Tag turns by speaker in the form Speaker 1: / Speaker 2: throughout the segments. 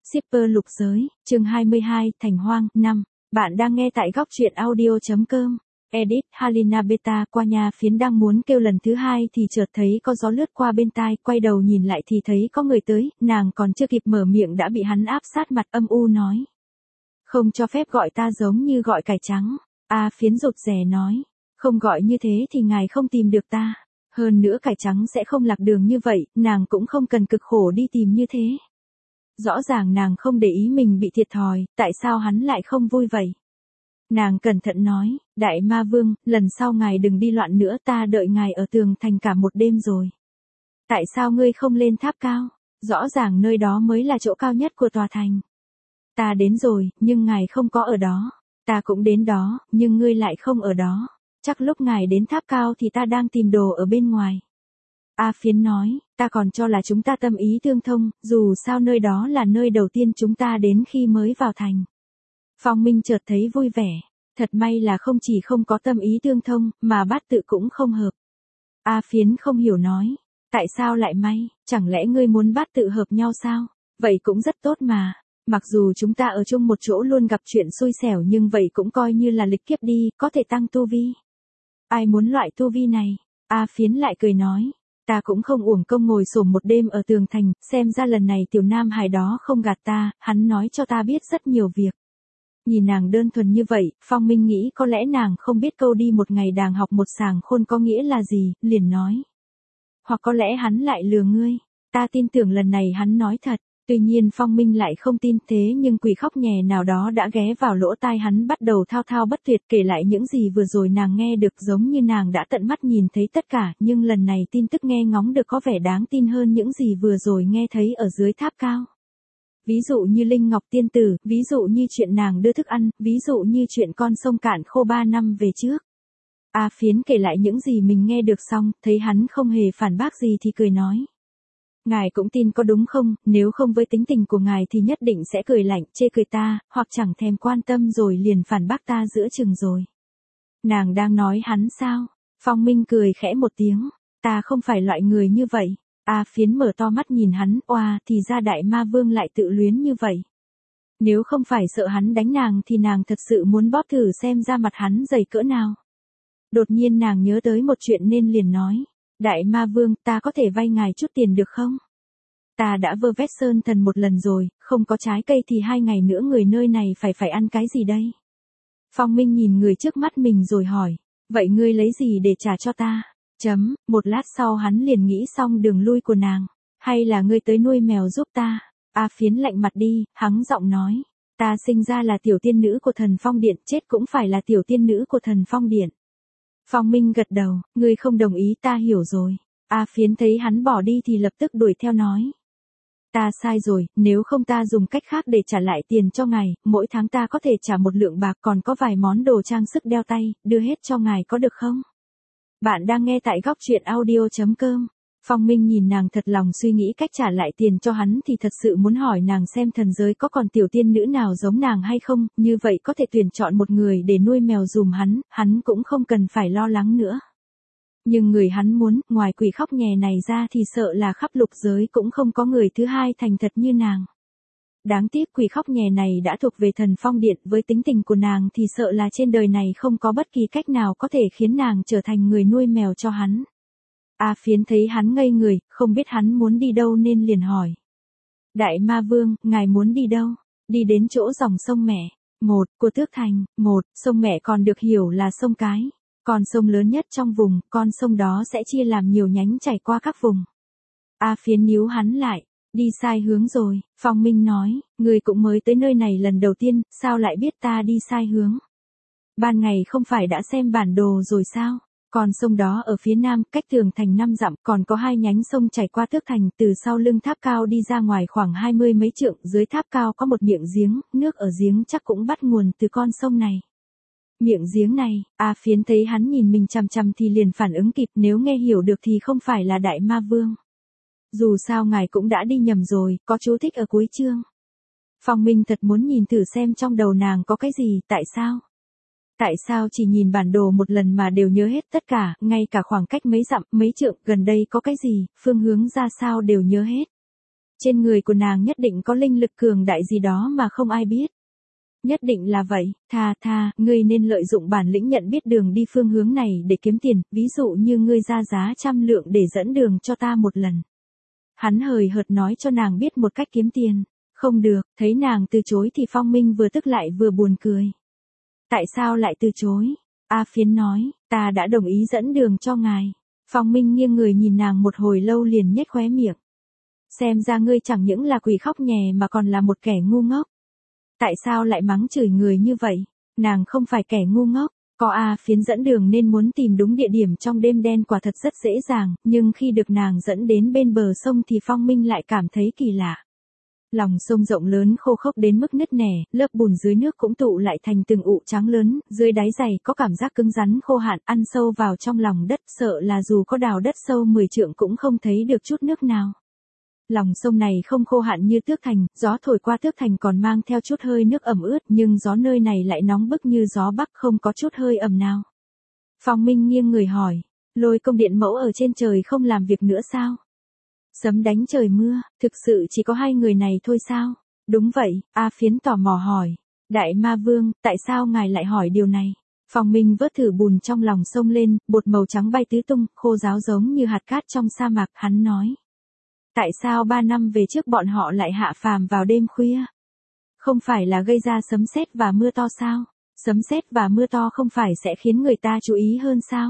Speaker 1: Shipper lục giới, chương 22, Thành Hoang, 5. Bạn đang nghe tại góc truyện audio.com. Edit, Halina Beta qua nhà phiến đang muốn kêu lần thứ hai thì chợt thấy có gió lướt qua bên tai, quay đầu nhìn lại thì thấy có người tới, nàng còn chưa kịp mở miệng đã bị hắn áp sát mặt âm u nói. Không cho phép gọi ta giống như gọi cải trắng. Phiến rụt rè nói. Không gọi như thế thì ngài không tìm được ta. Hơn nữa cải trắng sẽ không lạc đường như vậy, nàng cũng không cần cực khổ đi tìm như thế. Rõ ràng nàng không để ý mình bị thiệt thòi, tại sao hắn lại không vui vậy? Nàng cẩn thận nói, Đại Ma Vương, lần sau ngài đừng đi loạn nữa, ta đợi ngài ở tường thành cả một đêm rồi. Tại sao ngươi không lên tháp cao? Rõ ràng nơi đó mới là chỗ cao nhất của tòa thành. Ta đến rồi, nhưng ngài không có ở đó. Ta cũng đến đó, nhưng ngươi lại không ở đó. Chắc lúc ngài đến tháp cao thì ta đang tìm đồ ở bên ngoài. Phiến nói, ta còn cho là chúng ta tâm ý tương thông, dù sao nơi đó là nơi đầu tiên chúng ta đến khi mới vào thành. Phong Minh chợt thấy vui vẻ, thật may là không chỉ không có tâm ý tương thông, mà bát tự cũng không hợp. Phiến không hiểu nói, tại sao lại may, chẳng lẽ ngươi muốn bát tự hợp nhau sao? Vậy cũng rất tốt mà, mặc dù chúng ta ở chung một chỗ luôn gặp chuyện xui xẻo nhưng vậy cũng coi như là lịch kiếp đi, có thể tăng tu vi. Ai muốn loại tu vi này? Phiến lại cười nói. Ta cũng không uổng công ngồi xổm một đêm ở tường thành, xem ra lần này tiểu nam hài đó không gạt ta, hắn nói cho ta biết rất nhiều việc. Nhìn nàng đơn thuần như vậy, Phong Minh nghĩ có lẽ nàng không biết câu đi một ngày đàng học một sàng khôn có nghĩa là gì, liền nói. Hoặc có lẽ hắn lại lừa ngươi, ta tin tưởng lần này hắn nói thật, tuy nhiên Phong Minh lại không tin thế nhưng quỷ khóc nhè nào đó đã ghé vào lỗ tai hắn bắt đầu thao thao bất tuyệt kể lại những gì vừa rồi nàng nghe được giống như nàng đã tận mắt nhìn thấy tất cả, nhưng lần này tin tức nghe ngóng được có vẻ đáng tin hơn những gì vừa rồi nghe thấy ở dưới tháp cao. Ví dụ như Linh Ngọc Tiên Tử, ví dụ như chuyện nàng đưa thức ăn, ví dụ như chuyện con sông cạn khô 3 năm về trước. Phiến kể lại những gì mình nghe được xong, thấy hắn không hề phản bác gì thì cười nói. Ngài cũng tin có đúng không, nếu không với tính tình của ngài thì nhất định sẽ cười lạnh, chê cười ta, hoặc chẳng thèm quan tâm rồi liền phản bác ta giữa chừng rồi. Nàng đang nói hắn sao? Phong Minh cười khẽ một tiếng, ta không phải loại người như vậy. Phiến mở to mắt nhìn hắn, thì ra Đại Ma Vương lại tự luyến như vậy. Nếu không phải sợ hắn đánh nàng thì nàng thật sự muốn bóp thử xem ra mặt hắn dày cỡ nào. Đột nhiên nàng nhớ tới một chuyện nên liền nói. Đại Ma Vương, ta có thể vay ngài chút tiền được không? Ta đã vơ vét sơn thần một lần rồi, không có trái cây thì 2 ngày nữa người nơi này phải ăn cái gì đây? Phong Minh nhìn người trước mắt mình rồi hỏi, vậy ngươi lấy gì để trả cho ta? Một lát sau hắn liền nghĩ xong đường lui của nàng, hay là ngươi tới nuôi mèo giúp ta? Phiến lạnh mặt đi, hắng giọng nói, ta sinh ra là tiểu tiên nữ của Thần Phong Điện, chết cũng phải là tiểu tiên nữ của Thần Phong Điện. Phong Minh gật đầu, ngươi không đồng ý ta hiểu rồi. Phiến thấy hắn bỏ đi thì lập tức đuổi theo nói. Ta sai rồi, nếu không ta dùng cách khác để trả lại tiền cho ngài, mỗi tháng ta có thể trả 1 lượng bạc còn có vài món đồ trang sức đeo tay, đưa hết cho ngài có được không? Bạn đang nghe tại góc truyện audio.com. Phong Minh nhìn nàng thật lòng suy nghĩ cách trả lại tiền cho hắn thì thật sự muốn hỏi nàng xem thần giới có còn tiểu tiên nữ nào giống nàng hay không, như vậy có thể tuyển chọn một người để nuôi mèo dùm hắn cũng không cần phải lo lắng nữa. Nhưng người hắn muốn, ngoài quỷ khóc nhè này ra thì sợ là khắp lục giới cũng không có người thứ hai thành thật như nàng. Đáng tiếc quỷ khóc nhè này đã thuộc về Thần Phong Điện, với tính tình của nàng thì sợ là trên đời này không có bất kỳ cách nào có thể khiến nàng trở thành người nuôi mèo cho hắn. Phiến thấy hắn ngây người, không biết hắn muốn đi đâu nên liền hỏi. Đại Ma Vương, ngài muốn đi đâu? Đi đến chỗ dòng sông Mẹ, của Tước Thành, sông Mẹ còn được hiểu là sông Cái. Con sông lớn nhất trong vùng, con sông đó sẽ chia làm nhiều nhánh chảy qua các vùng. Phiến níu hắn lại, đi sai hướng rồi, Phong Minh nói, người cũng mới tới nơi này lần đầu tiên, sao lại biết ta đi sai hướng? Ban ngày không phải đã xem bản đồ rồi sao? Con sông đó ở phía nam, cách tường thành 5 dặm, còn có 2 nhánh sông chảy qua Tước Thành, từ sau lưng tháp cao đi ra ngoài khoảng 20 mấy trượng, dưới tháp cao có một miệng giếng, nước ở giếng chắc cũng bắt nguồn từ con sông này. Miệng giếng này, Phiến thấy hắn nhìn mình chằm chằm thì liền phản ứng kịp, nếu nghe hiểu được thì không phải là Đại Ma Vương. Dù sao ngài cũng đã đi nhầm rồi, có chú thích ở cuối chương. Phong Minh thật muốn nhìn thử xem trong đầu nàng có cái gì, tại sao? Tại sao chỉ nhìn bản đồ một lần mà đều nhớ hết tất cả, ngay cả khoảng cách mấy dặm, mấy trượng, gần đây có cái gì, phương hướng ra sao đều nhớ hết. Trên người của nàng nhất định có linh lực cường đại gì đó mà không ai biết. Nhất định là vậy, ngươi nên lợi dụng bản lĩnh nhận biết đường đi phương hướng này để kiếm tiền, ví dụ như ngươi ra giá 100 lượng để dẫn đường cho ta một lần. Hắn hời hợt nói cho nàng biết một cách kiếm tiền. Không được, thấy nàng từ chối thì Phong Minh vừa tức lại vừa buồn cười. Tại sao lại từ chối? A Phiến nói, ta đã đồng ý dẫn đường cho ngài. Phong Minh nghiêng người nhìn nàng một hồi lâu liền nhếch khóe miệng. Xem ra ngươi chẳng những là quỷ khóc nhè mà còn là một kẻ ngu ngốc. Tại sao lại mắng chửi người như vậy? Nàng không phải kẻ ngu ngốc. Có A Phiến dẫn đường nên muốn tìm đúng địa điểm trong đêm đen quả thật rất dễ dàng, nhưng khi được nàng dẫn đến bên bờ sông thì Phong Minh lại cảm thấy kỳ lạ. Lòng sông rộng lớn khô khốc đến mức nứt nẻ, lớp bùn dưới nước cũng tụ lại thành từng ụ trắng lớn, dưới đáy giày có cảm giác cứng rắn khô hạn, ăn sâu vào trong lòng đất, sợ là dù có đào đất sâu 10 trượng cũng không thấy được chút nước nào. Lòng sông này không khô hạn như Tước Thành, gió thổi qua Tước Thành còn mang theo chút hơi nước ẩm ướt, nhưng gió nơi này lại nóng bức như gió Bắc không có chút hơi ẩm nào. Phong Minh nghiêng người hỏi, Lôi Công điện mẫu ở trên trời không làm việc nữa sao? Sấm đánh trời mưa, thực sự chỉ có hai người này thôi sao? Đúng vậy, A Phiến tò mò hỏi. Đại Ma Vương, tại sao ngài lại hỏi điều này? Phong Minh vớt thử bùn trong lòng sông lên, bột màu trắng bay tứ tung, khô ráo giống như hạt cát trong sa mạc, hắn nói. Tại sao 3 năm về trước bọn họ lại hạ phàm vào đêm khuya? Không phải là gây ra sấm sét và mưa to sao? Sấm sét và mưa to không phải sẽ khiến người ta chú ý hơn sao?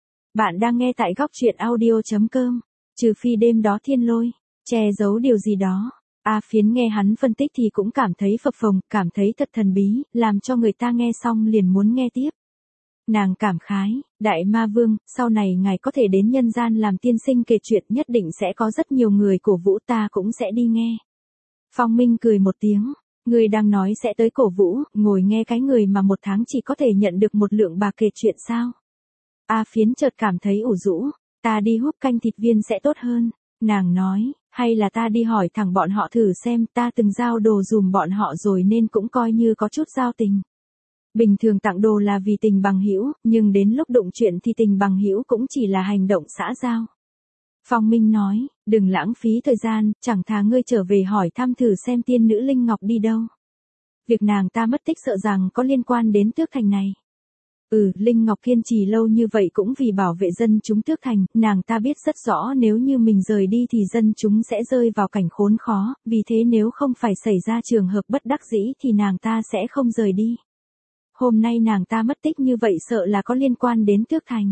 Speaker 1: Bạn đang nghe tại góc truyện audio.com. Trừ phi đêm đó thiên lôi, che giấu điều gì đó. A Phiến nghe hắn phân tích thì cũng cảm thấy phập phồng, cảm thấy thật thần bí, làm cho người ta nghe xong liền muốn nghe tiếp. Nàng cảm khái, Đại Ma Vương, sau này ngài có thể đến nhân gian làm tiên sinh kể chuyện, nhất định sẽ có rất nhiều người cổ vũ, ta cũng sẽ đi nghe. Phong Minh cười một tiếng, người đang nói sẽ tới cổ vũ, ngồi nghe cái người mà 1 tháng chỉ có thể nhận được 1 lượng bạc kể chuyện sao? A Phiến chợt cảm thấy ủ rũ. Ta đi húp canh thịt viên sẽ tốt hơn, nàng nói, hay là ta đi hỏi thẳng bọn họ thử xem, ta từng giao đồ dùm bọn họ rồi nên cũng coi như có chút giao tình. Bình thường tặng đồ là vì tình bằng hữu, nhưng đến lúc đụng chuyện thì tình bằng hữu cũng chỉ là hành động xã giao. Phong Minh nói, đừng lãng phí thời gian, chẳng thà ngươi trở về hỏi thăm thử xem tiên nữ Linh Ngọc đi đâu. Việc nàng ta mất tích sợ rằng có liên quan đến Tước Thành này. Linh Ngọc kiên trì lâu như vậy cũng vì bảo vệ dân chúng Tước Thành, nàng ta biết rất rõ nếu như mình rời đi thì dân chúng sẽ rơi vào cảnh khốn khó, vì thế nếu không phải xảy ra trường hợp bất đắc dĩ thì nàng ta sẽ không rời đi. Hôm nay nàng ta mất tích như vậy sợ là có liên quan đến Tước Thành.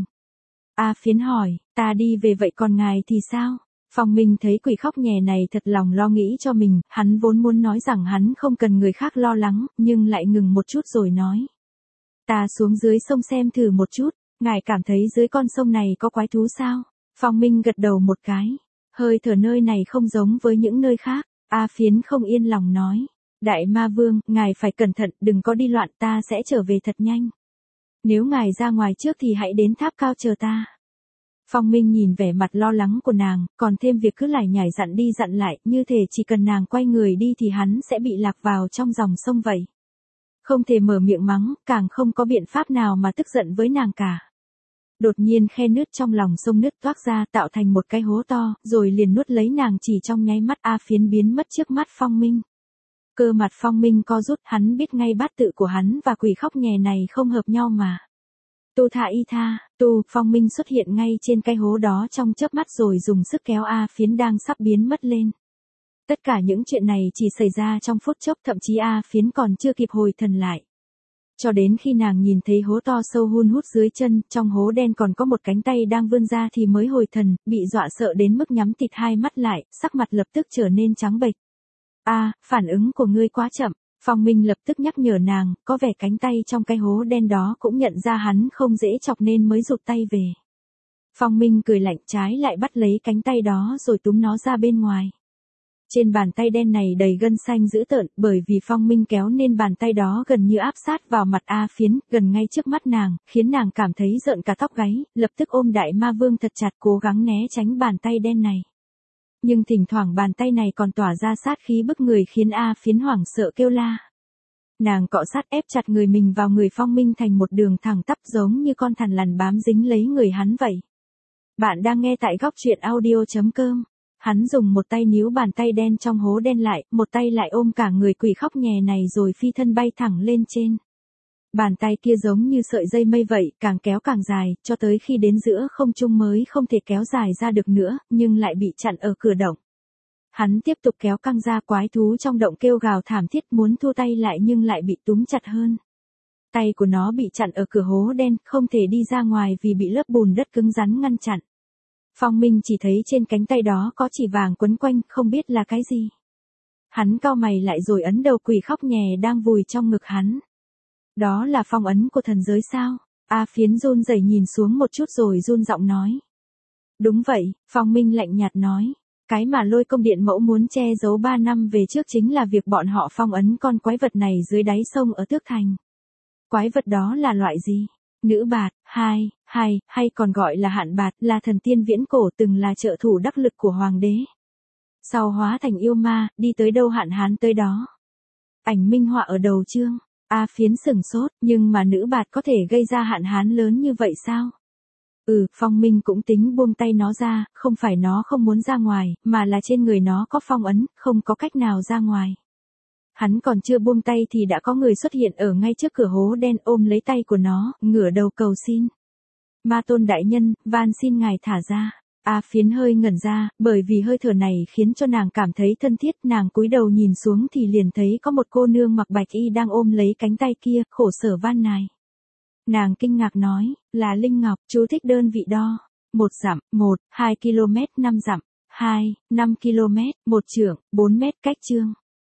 Speaker 1: A Phiến hỏi, ta đi về vậy còn ngài thì sao? Phong Minh thấy quỷ khóc nhè này thật lòng lo nghĩ cho mình, hắn vốn muốn nói rằng hắn không cần người khác lo lắng, nhưng lại ngừng một chút rồi nói. Ta xuống dưới sông xem thử một chút, ngài cảm thấy dưới con sông này có quái thú sao? Phong Minh gật đầu một cái. Hơi thở nơi này không giống với những nơi khác. A Phiến không yên lòng nói. Đại Ma Vương, ngài phải cẩn thận, đừng có đi loạn, ta sẽ trở về thật nhanh. Nếu ngài ra ngoài trước thì hãy đến tháp cao chờ ta. Phong Minh nhìn vẻ mặt lo lắng của nàng, còn thêm việc cứ lải nhải dặn đi dặn lại, như thể chỉ cần nàng quay người đi thì hắn sẽ bị lạc vào trong dòng sông vậy. Không thể mở miệng mắng, càng không có biện pháp nào mà tức giận với nàng cả. Đột nhiên khe nứt trong lòng sông nứt toác ra tạo thành một cái hố to, rồi liền nuốt lấy nàng chỉ trong nháy mắt. A Phiến biến mất trước mắt Phong Minh. Cơ mặt Phong Minh co rút, hắn biết ngay bát tự của hắn và quỷ khóc nhè này không hợp nhau mà. Tu thả y tha, Phong Minh xuất hiện ngay trên cái hố đó trong chớp mắt rồi dùng sức kéo A Phiến đang sắp biến mất lên. Tất cả những chuyện này chỉ xảy ra trong phút chốc, thậm chí A Phiến còn chưa kịp hồi thần lại. Cho đến khi nàng nhìn thấy hố to sâu hun hút dưới chân, trong hố đen còn có một cánh tay đang vươn ra thì mới hồi thần, bị dọa sợ đến mức nhắm tịt hai mắt lại, sắc mặt lập tức trở nên trắng bệch. Phản ứng của ngươi quá chậm. Phong Minh lập tức nhắc nhở nàng, có vẻ cánh tay trong cái hố đen đó cũng nhận ra hắn không dễ chọc nên mới rụt tay về. Phong Minh cười lạnh, trái lại bắt lấy cánh tay đó rồi túm nó ra bên ngoài. Trên bàn tay đen này đầy gân xanh dữ tợn, bởi vì Phong Minh kéo nên bàn tay đó gần như áp sát vào mặt A Phiến, gần ngay trước mắt nàng, khiến nàng cảm thấy rợn cả tóc gáy, lập tức ôm Đại Ma Vương thật chặt cố gắng né tránh bàn tay đen này. Nhưng thỉnh thoảng bàn tay này còn tỏa ra sát khí bức người khiến A Phiến hoảng sợ kêu la. Nàng cọ sát ép chặt người mình vào người Phong Minh thành một đường thẳng tắp giống như con thằn lằn bám dính lấy người hắn vậy. Bạn đang nghe tại góc truyện audio.com. Hắn dùng một tay níu bàn tay đen trong hố đen lại, một tay lại ôm cả người quỷ khóc nhè này rồi phi thân bay thẳng lên trên. Bàn tay kia giống như sợi dây mây vậy, càng kéo càng dài, cho tới khi đến giữa không trung mới không thể kéo dài ra được nữa, nhưng lại bị chặn ở cửa động. Hắn tiếp tục kéo căng ra, quái thú trong động kêu gào thảm thiết muốn thu tay lại nhưng lại bị túm chặt hơn. Tay của nó bị chặn ở cửa hố đen, không thể đi ra ngoài vì bị lớp bùn đất cứng rắn ngăn chặn. Phong Minh chỉ thấy trên cánh tay đó có chỉ vàng quấn quanh, không biết là cái gì. Hắn cau mày lại rồi ấn đầu quỷ khóc nhè đang vùi trong ngực hắn. Đó là phong ấn của thần giới sao? A Phiến run rẩy nhìn xuống một chút rồi run giọng nói. Đúng vậy, Phong Minh lạnh nhạt nói. Cái mà Lôi Công Điện Mẫu muốn che giấu 3 năm về trước chính là việc bọn họ phong ấn con quái vật này dưới đáy sông ở Tước Thành. Quái vật đó là loại gì? Nữ bạt, hay còn gọi là hạn bạt, là thần tiên viễn cổ từng là trợ thủ đắc lực của hoàng đế. Sau hóa thành yêu ma, đi tới đâu hạn hán tới đó. Ảnh minh họa ở đầu chương. A Phiến sửng sốt, nhưng mà nữ bạt có thể gây ra hạn hán lớn như vậy sao? Phong Minh cũng tính buông tay nó ra, không phải nó không muốn ra ngoài, mà là trên người nó có phong ấn, không có cách nào ra ngoài. Hắn còn chưa buông tay thì đã có người xuất hiện ở ngay trước cửa hố đen ôm lấy tay của nó, ngửa đầu cầu xin. Ma Tôn đại nhân, van xin ngài thả ra. A Phiến hơi ngẩn ra, bởi vì hơi thở này khiến cho nàng cảm thấy thân thiết, nàng cúi đầu nhìn xuống thì liền thấy có một cô nương mặc bạch y đang ôm lấy cánh tay kia, khổ sở van nài. Nàng kinh ngạc nói, là Linh Ngọc, chú thích đơn vị đo. 1 dặm, 1, 2 km 5 dặm, 2, 5 km, 1 trượng, 4 mét cách chương.